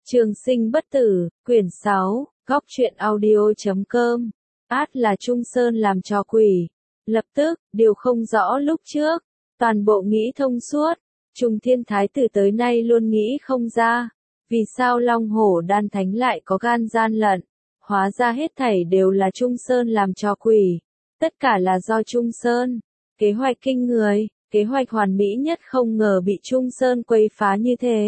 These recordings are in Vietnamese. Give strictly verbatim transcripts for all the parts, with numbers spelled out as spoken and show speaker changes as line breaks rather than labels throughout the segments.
Trường sinh bất tử, quyển sáu, góc truyện audio chấm com. Át là Trung Sơn làm trò quỷ. Lập tức, điều không rõ lúc trước, toàn bộ nghĩ thông suốt. Trung Thiên Thái tử tới nay luôn nghĩ không ra, vì sao Long Hổ Đan Thánh lại có gan gian lận. Hóa ra hết thảy đều là Trung Sơn làm trò quỷ. Tất cả là do Trung Sơn. Kế hoạch kinh người, kế hoạch hoàn mỹ nhất không ngờ bị Trung Sơn quấy phá như thế.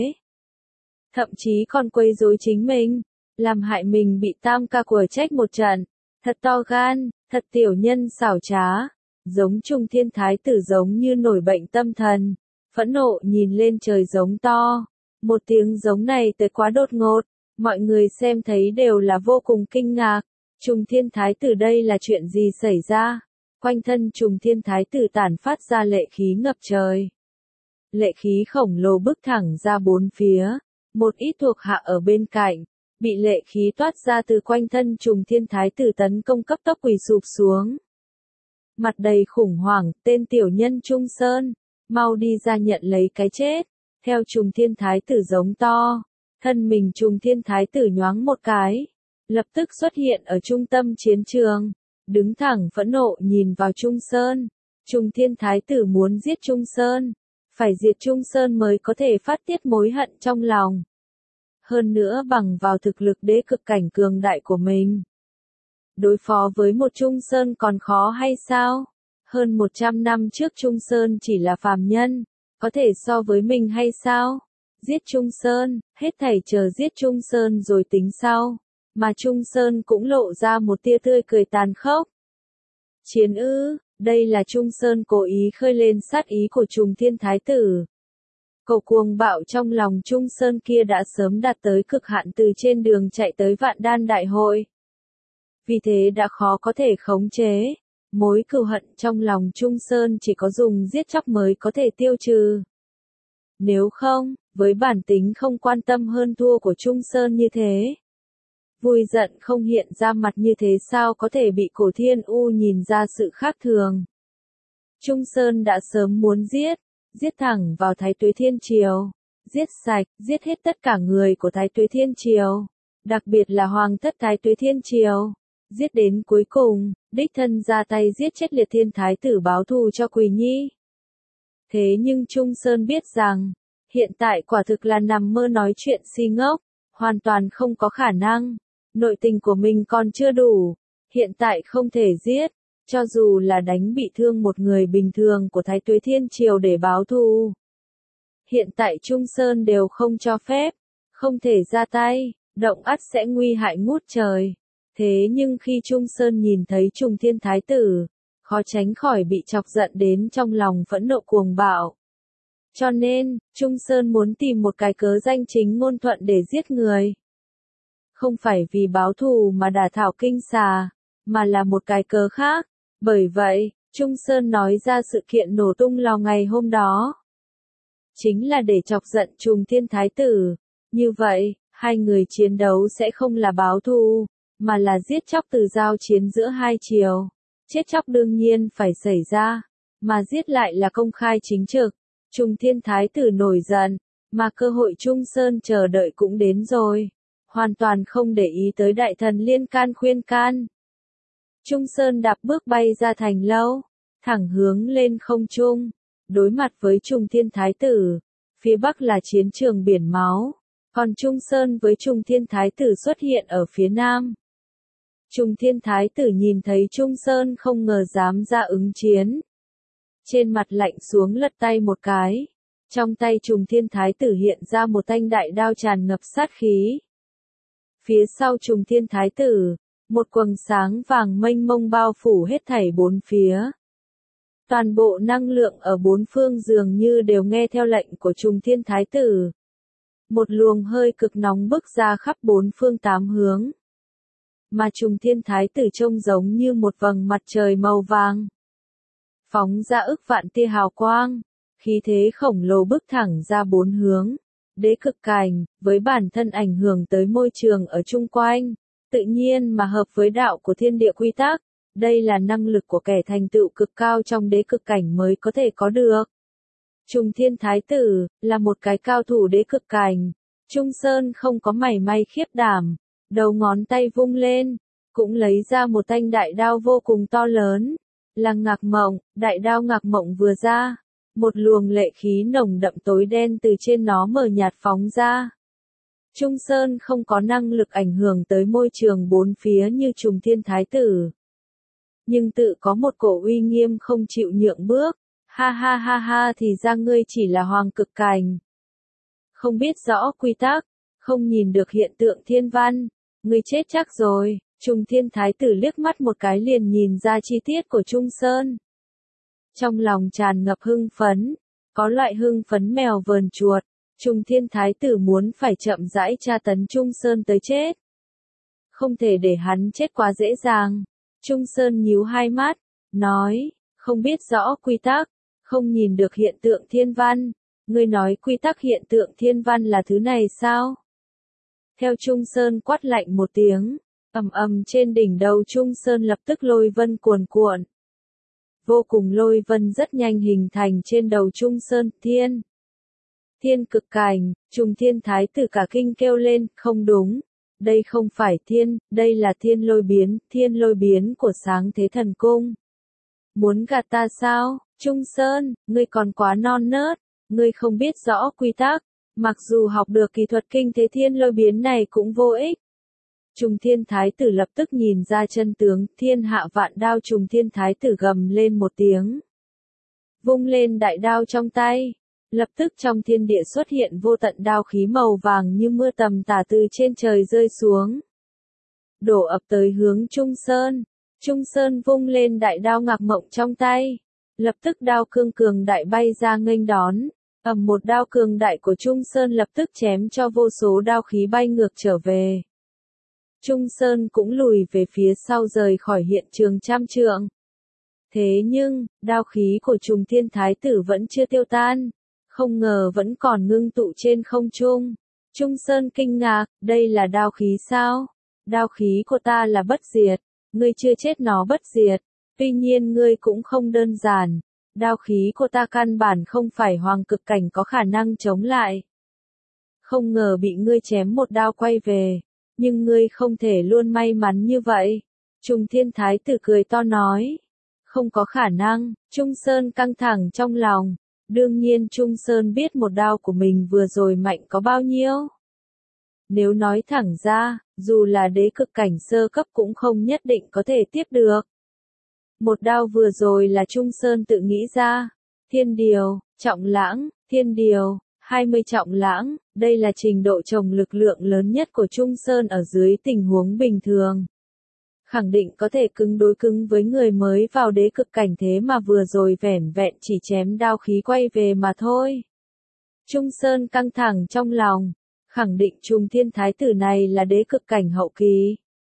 Thậm chí còn quấy rối chính mình, làm hại mình bị tam ca của trách một trận. Thật to gan, thật tiểu nhân xảo trá. Giống Trung Thiên Thái tử giống như nổi bệnh tâm thần. Phẫn nộ nhìn lên trời giống to. Một tiếng giống này tới quá đột ngột. Mọi người xem thấy đều là vô cùng kinh ngạc. Trung Thiên Thái tử đây là chuyện gì xảy ra? Quanh thân Trung Thiên Thái tử tản phát ra lệ khí ngập trời. Lệ khí khổng lồ bức thẳng ra bốn phía. Một ít thuộc hạ ở bên cạnh, bị lệ khí toát ra từ quanh thân Trung Thiên Thái tử tấn công cấp tốc quỳ sụp xuống. Mặt đầy khủng hoảng, tên tiểu nhân Trung Sơn, mau đi ra nhận lấy cái chết. Theo Trung Thiên Thái tử giống to, thân mình Trung Thiên Thái tử nhoáng một cái, lập tức xuất hiện ở trung tâm chiến trường, đứng thẳng phẫn nộ nhìn vào Trung Sơn. Trung Thiên Thái tử muốn giết Trung Sơn, phải diệt Trung Sơn mới có thể phát tiết mối hận trong lòng. Hơn nữa bằng vào thực lực đế cực cảnh cường đại của mình. Đối phó với một Trung Sơn còn khó hay sao? Hơn một trăm năm trước Trung Sơn chỉ là phàm nhân, có thể so với mình hay sao? Giết Trung Sơn, hết thảy chờ giết Trung Sơn rồi tính sau. Mà Trung Sơn cũng lộ ra một tia tươi cười tàn khốc. Chiến ư, đây là Trung Sơn cố ý khơi lên sát ý của Trung Thiên Thái tử. Cậu cuồng bạo trong lòng Trung Sơn kia đã sớm đạt tới cực hạn từ trên đường chạy tới Vạn Đan Đại hội. Vì thế đã khó có thể khống chế. Mối cừu hận trong lòng Trung Sơn chỉ có dùng giết chóc mới có thể tiêu trừ. Nếu không, với bản tính không quan tâm hơn thua của Trung Sơn như thế. Vui giận không hiện ra mặt như thế sao có thể bị Cổ Thiên U nhìn ra sự khác thường. Trung Sơn đã sớm muốn giết, giết thẳng vào Thái Tuế Thiên Triều, giết sạch, giết hết tất cả người của Thái Tuế Thiên Triều, đặc biệt là Hoàng thất Thái Tuế Thiên Triều, giết đến cuối cùng, đích thân ra tay giết chết Liệt Thiên Thái tử báo thù cho Quỳ Nhi. Thế nhưng Trung Sơn biết rằng, hiện tại quả thực là nằm mơ nói chuyện si ngốc, hoàn toàn không có khả năng. Nội tình của mình còn chưa đủ, hiện tại không thể giết, cho dù là đánh bị thương một người bình thường của Thái Tuế Thiên Triều để báo thù. Hiện tại Trung Sơn đều không cho phép, không thể ra tay, động ắt sẽ nguy hại ngút trời. Thế nhưng khi Trung Sơn nhìn thấy Trung Thiên Thái tử, khó tránh khỏi bị chọc giận đến trong lòng phẫn nộ cuồng bạo. Cho nên, Trung Sơn muốn tìm một cái cớ danh chính ngôn thuận để giết người. Không phải vì báo thù mà đả thảo kinh xà, mà là một cái cớ khác. Bởi vậy, Trung Sơn nói ra sự kiện nổ tung lò ngày hôm đó. Chính là để chọc giận Trung Thiên Thái tử. Như vậy, hai người chiến đấu sẽ không là báo thù, mà là giết chóc từ giao chiến giữa hai triều. Chết chóc đương nhiên phải xảy ra, mà giết lại là công khai chính trực. Trung Thiên Thái tử nổi giận, mà cơ hội Trung Sơn chờ đợi cũng đến rồi. Hoàn toàn không để ý tới đại thần liên can khuyên can. Trung Sơn đạp bước bay ra thành lâu, thẳng hướng lên không trung, đối mặt với Trung Thiên Thái tử. Phía bắc là chiến trường biển máu, còn Trung Sơn với Trung Thiên Thái tử xuất hiện ở phía nam. Trung Thiên Thái tử nhìn thấy Trung Sơn không ngờ dám ra ứng chiến. Trên mặt lạnh xuống lật tay một cái. Trong tay Trung Thiên Thái tử hiện ra một thanh đại đao tràn ngập sát khí. Phía sau Trung Thiên Thái tử, một quầng sáng vàng mênh mông bao phủ hết thảy bốn phía. Toàn bộ năng lượng ở bốn phương dường như đều nghe theo lệnh của Trung Thiên Thái tử. Một luồng hơi cực nóng bức ra khắp bốn phương tám hướng. Mà Trung Thiên Thái tử trông giống như một vầng mặt trời màu vàng. Phóng ra ức vạn tia hào quang, khí thế khổng lồ bức thẳng ra bốn hướng. Đế cực cảnh, với bản thân ảnh hưởng tới môi trường ở chung quanh, tự nhiên mà hợp với đạo của thiên địa quy tắc. Đây là năng lực của kẻ thành tựu cực cao trong đế cực cảnh mới có thể có được. Trung Thiên Thái tử, là một cái cao thủ đế cực cảnh, Trung Sơn không có mảy may khiếp đảm, đầu ngón tay vung lên, cũng lấy ra một thanh đại đao vô cùng to lớn, là Ngạc Mộng. Đại đao Ngạc Mộng vừa ra, một luồng lệ khí nồng đậm tối đen từ trên nó mờ nhạt phóng ra. Trung Sơn không có năng lực ảnh hưởng tới môi trường bốn phía như Trùng Thiên Thái Tử, nhưng tự có một cổ uy nghiêm không chịu nhượng bước. Ha ha ha ha, thì ra ngươi chỉ là Hoàng Cực Cảnh, không biết rõ quy tắc, không nhìn được hiện tượng thiên văn, ngươi chết chắc rồi. Trùng Thiên Thái Tử liếc mắt một cái liền nhìn ra chi tiết của Trung Sơn. Trong lòng tràn ngập hưng phấn, có loại hưng phấn mèo vờn chuột. Trùng Thiên Thái Tử muốn phải chậm rãi tra tấn Trung Sơn tới chết. Không thể để hắn chết quá dễ dàng. Trung Sơn nhíu hai mắt, nói, không biết rõ quy tắc, không nhìn được hiện tượng thiên văn. Ngươi nói quy tắc hiện tượng thiên văn là thứ này sao? Theo Trung Sơn quát lạnh một tiếng, ầm ầm trên đỉnh đầu Trung Sơn lập tức lôi vân cuồn cuộn. Vô cùng lôi vân rất nhanh hình thành trên đầu Trung Sơn. Thiên, Thiên Cực Cảnh. Trùng Thiên Thái Tử cả kinh kêu lên, không đúng, đây không phải thiên, đây là thiên lôi biến, thiên lôi biến của Sáng Thế Thần Cung. Muốn gạt ta sao? Trung Sơn, ngươi còn quá non nớt, ngươi không biết rõ quy tắc, mặc dù học được kỹ thuật kinh thế thiên lôi biến này cũng vô ích. Trùng Thiên Thái Tử lập tức nhìn ra chân tướng, thiên hạ vạn đao. Trùng Thiên Thái Tử gầm lên một tiếng, vung lên đại đao trong tay, lập tức trong thiên địa xuất hiện vô tận đao khí màu vàng như mưa tầm tả từ trên trời rơi xuống, đổ ập tới hướng Trung Sơn. Trung Sơn vung lên đại đao Ngạc Mộng trong tay, lập tức đao cương cường đại bay ra nghênh đón. Ầm, một đao cường đại của Trung Sơn lập tức chém cho vô số đao khí bay ngược trở về. Trung Sơn cũng lùi về phía sau rời khỏi hiện trường trăm trượng. Thế nhưng, đao khí của Trùng Thiên Thái Tử vẫn chưa tiêu tan, không ngờ vẫn còn ngưng tụ trên không trung. Trung Sơn kinh ngạc, đây là đao khí sao? Đao khí của ta là bất diệt, ngươi chưa chết nó bất diệt, tuy nhiên ngươi cũng không đơn giản. Đao khí của ta căn bản không phải Hoàng Cực Cảnh có khả năng chống lại. Không ngờ bị ngươi chém một đao quay về, nhưng ngươi không thể luôn may mắn như vậy. Trùng Thiên Thái Tử cười to nói, không có khả năng. Trung Sơn căng thẳng trong lòng, đương nhiên Trung Sơn biết một đao của mình vừa rồi mạnh có bao nhiêu. Nếu nói thẳng ra, dù là đế cực cảnh sơ cấp cũng không nhất định có thể tiếp được. Một đao vừa rồi là Trung Sơn tự nghĩ ra. Thiên điều, trọng lãng, thiên điều, hai mươi trọng lãng, đây là trình độ trồng lực lượng lớn nhất của Trung Sơn ở dưới tình huống bình thường. Khẳng định có thể cứng đối cứng với người mới vào đế cực cảnh, thế mà vừa rồi vẻn vẹn chỉ chém đao khí quay về mà thôi. Trung Sơn căng thẳng trong lòng, khẳng định Trùng Thiên Thái Tử này là đế cực cảnh hậu kỳ.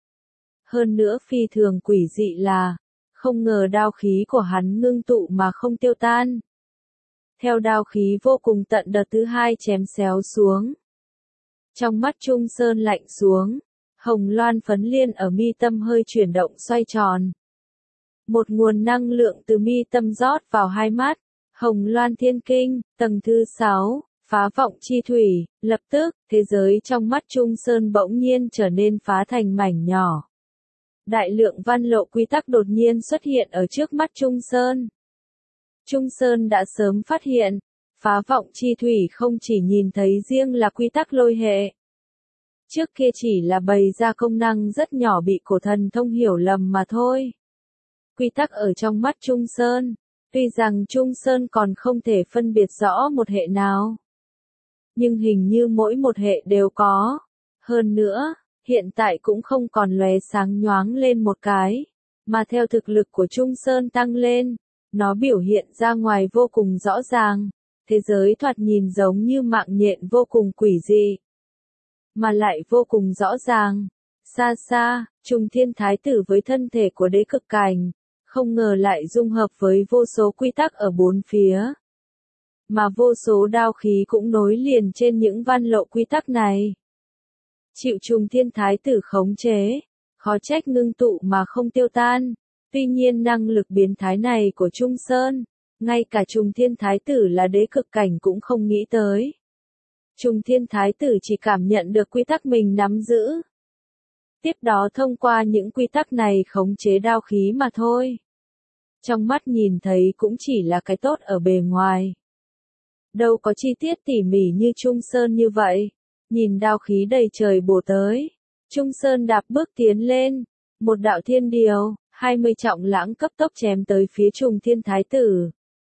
Hơn nữa phi thường quỷ dị là, không ngờ đao khí của hắn ngưng tụ mà không tiêu tan. Theo đao khí vô cùng tận đợt thứ hai chém xéo xuống. Trong mắt Trung Sơn lạnh xuống, hồng loan phấn liên ở mi tâm hơi chuyển động xoay tròn. Một nguồn năng lượng từ mi tâm rót vào hai mắt, hồng loan thiên kinh, tầng thứ sáu, phá vọng chi thủy, lập tức, thế giới trong mắt Trung Sơn bỗng nhiên trở nên phá thành mảnh nhỏ. Đại lượng văn lộ quy tắc đột nhiên xuất hiện ở trước mắt Trung Sơn. Trung Sơn đã sớm phát hiện, phá vọng chi thủy không chỉ nhìn thấy riêng là quy tắc lôi hệ. Trước kia chỉ là bày ra công năng rất nhỏ bị cổ thần thông hiểu lầm mà thôi. Quy tắc ở trong mắt Trung Sơn, tuy rằng Trung Sơn còn không thể phân biệt rõ một hệ nào, nhưng hình như mỗi một hệ đều có. Hơn nữa, hiện tại cũng không còn lóe sáng nhoáng lên một cái, mà theo thực lực của Trung Sơn tăng lên, nó biểu hiện ra ngoài vô cùng rõ ràng. Thế giới thoạt nhìn giống như mạng nhện vô cùng quỷ dị, mà lại vô cùng rõ ràng. Xa xa, Trùng Thiên Thái Tử với thân thể của đế cực cảnh, không ngờ lại dung hợp với vô số quy tắc ở bốn phía. Mà vô số đao khí cũng nối liền trên những văn lộ quy tắc này. Chịu Trùng Thiên Thái Tử khống chế, khó trách ngưng tụ mà không tiêu tan. Tuy nhiên năng lực biến thái này của Trung Sơn, ngay cả Trùng Thiên Thái Tử là đế cực cảnh cũng không nghĩ tới. Trung Thiên Thái tử chỉ cảm nhận được quy tắc mình nắm giữ. Tiếp đó thông qua những quy tắc này khống chế đao khí mà thôi. Trong mắt nhìn thấy cũng chỉ là cái tốt ở bề ngoài. Đâu có chi tiết tỉ mỉ như Trung Sơn như vậy. Nhìn đao khí đầy trời bổ tới. Trung Sơn đạp bước tiến lên. Một đạo thiên điều, hai mươi trọng lãng cấp tốc chém tới phía Trung Thiên Thái tử.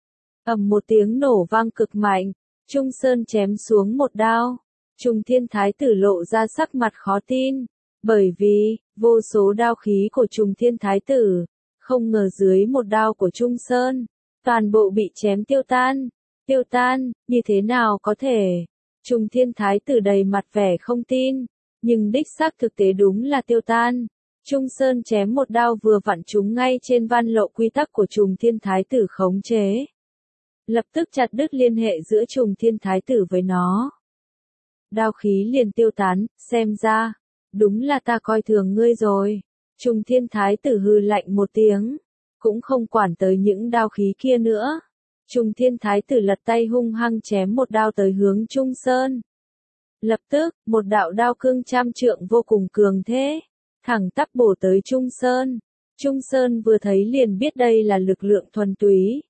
Ầm một tiếng nổ vang cực mạnh. Trung Sơn chém xuống một đao. Trung Thiên Thái tử lộ ra sắc mặt khó tin. Bởi vì, vô số đao khí của Trung Thiên Thái tử, không ngờ dưới một đao của Trung Sơn, toàn bộ bị chém tiêu tan. Tiêu tan, như thế nào có thể? Trung Thiên Thái tử đầy mặt vẻ không tin, nhưng đích xác thực tế đúng là tiêu tan. Trung Sơn chém một đao vừa vặn trúng ngay trên van lộ quy tắc của Trung Thiên Thái tử khống chế. Lập tức chặt đứt liên hệ giữa Trung Thiên Thái tử với nó. Đao khí liền tiêu tán, xem ra, đúng là ta coi thường ngươi rồi. Trung Thiên Thái tử hừ lạnh một tiếng, cũng không quản tới những đao khí kia nữa. Trung Thiên Thái tử lật tay hung hăng chém một đao tới hướng Trung Sơn. Lập tức, một đạo đao cương trăm trượng vô cùng cường thế, thẳng tắp bổ tới Trung Sơn. Trung Sơn vừa thấy liền biết đây là lực lượng thuần túy.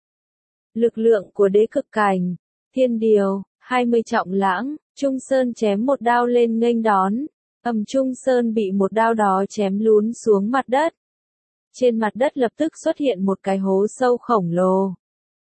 Lực lượng của đế cực cảnh, thiên điều, hai mươi trọng lãng, Trung Sơn chém một đao lên nghênh đón. Ầm Trung Sơn bị một đao đó chém lún xuống mặt đất. Trên mặt đất lập tức xuất hiện một cái hố sâu khổng lồ.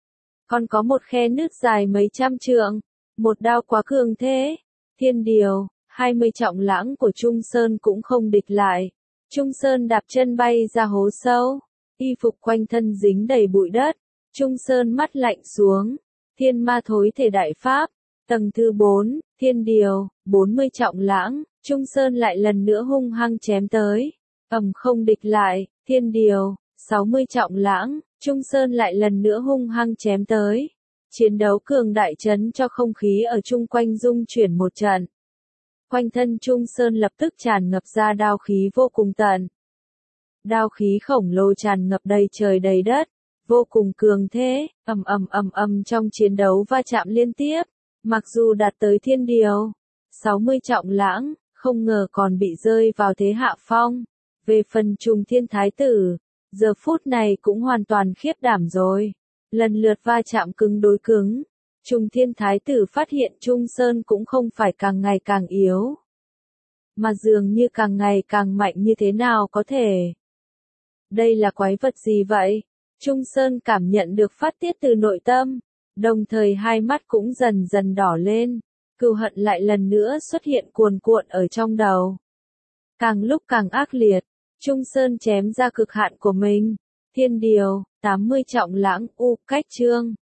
Còn có một khe nứt dài mấy trăm trượng. Một đao quá cường thế. Thiên điều, hai mươi trọng lãng của Trung Sơn cũng không địch lại. Trung Sơn đạp chân bay ra hố sâu. Y phục quanh thân dính đầy bụi đất. Trung Sơn mắt lạnh xuống. Thiên ma thối thể đại pháp. Tầng thứ bốn, thiên điều, bốn mươi trọng lãng. Trung Sơn lại lần nữa hung hăng chém tới. Ầm không địch lại, thiên điều, sáu mươi trọng lãng. Trung Sơn lại lần nữa hung hăng chém tới. Chiến đấu cường đại chấn cho không khí ở chung quanh rung chuyển một trận. Quanh thân Trung Sơn lập tức tràn ngập ra đao khí vô cùng tận. Đao khí khổng lồ tràn ngập đầy trời đầy đất, vô cùng cường thế, ầm ầm ầm ầm trong chiến đấu va chạm liên tiếp. Mặc dù đạt tới thiên điều, sáu mươi trọng lãng, không ngờ còn bị rơi vào thế hạ phong. Về phần Trung Thiên Thái tử, giờ phút này cũng hoàn toàn khiếp đảm rồi. Lần lượt va chạm cứng đối cứng. Trung Thiên Thái tử phát hiện Trung Sơn cũng không phải càng ngày càng yếu, mà dường như càng ngày càng mạnh như thế nào có thể. Đây là quái vật gì vậy? Trung Sơn cảm nhận được phát tiết từ nội tâm, đồng thời hai mắt cũng dần dần đỏ lên. Cừu hận lại lần nữa xuất hiện cuồn cuộn ở trong đầu. Càng lúc càng ác liệt, Trung Sơn chém ra cực hạn của mình. Thiên điều, tám mươi trọng lãng, u, cách chương.